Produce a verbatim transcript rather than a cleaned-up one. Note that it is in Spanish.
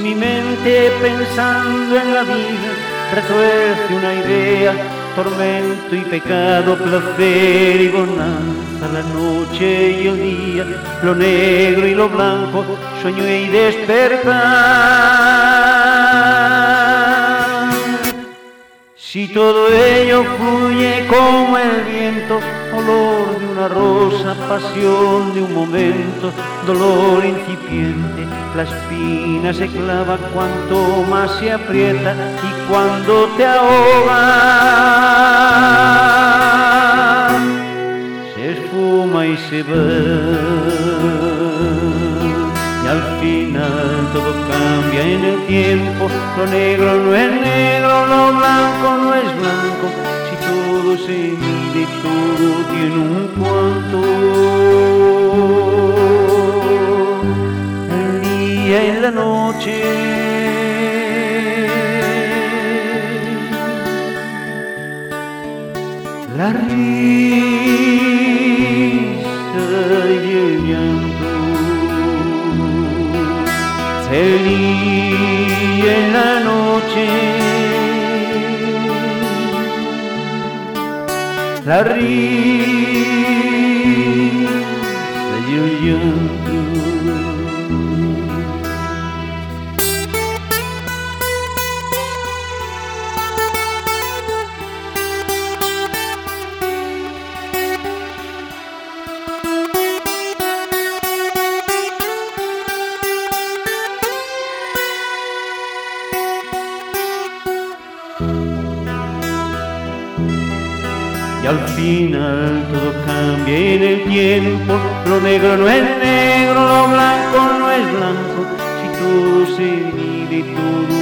mi mente pensando en la vida retuerce una idea, tormento y pecado, placer y bonanza, la noche y el día, lo negro y lo blanco, sueño y despertar. Si todo ello fluye como el viento, olor de una rosa, pasión de un momento, dolor incipiente, la espina se clava cuanto más se aprieta y cuando te ahoga se esfuma y se va. Y al final todo cambia en el tiempo, lo negro no es negro, lo blanco no es blanco, si todo se mide, todo tiene un cuanto. El día y la noche, la risa y el llanto, el día y la noche, la risa y el llanto. Y al final todo cambia en el tiempo, lo negro no es negro, lo blanco no es blanco, si todo se mide, todo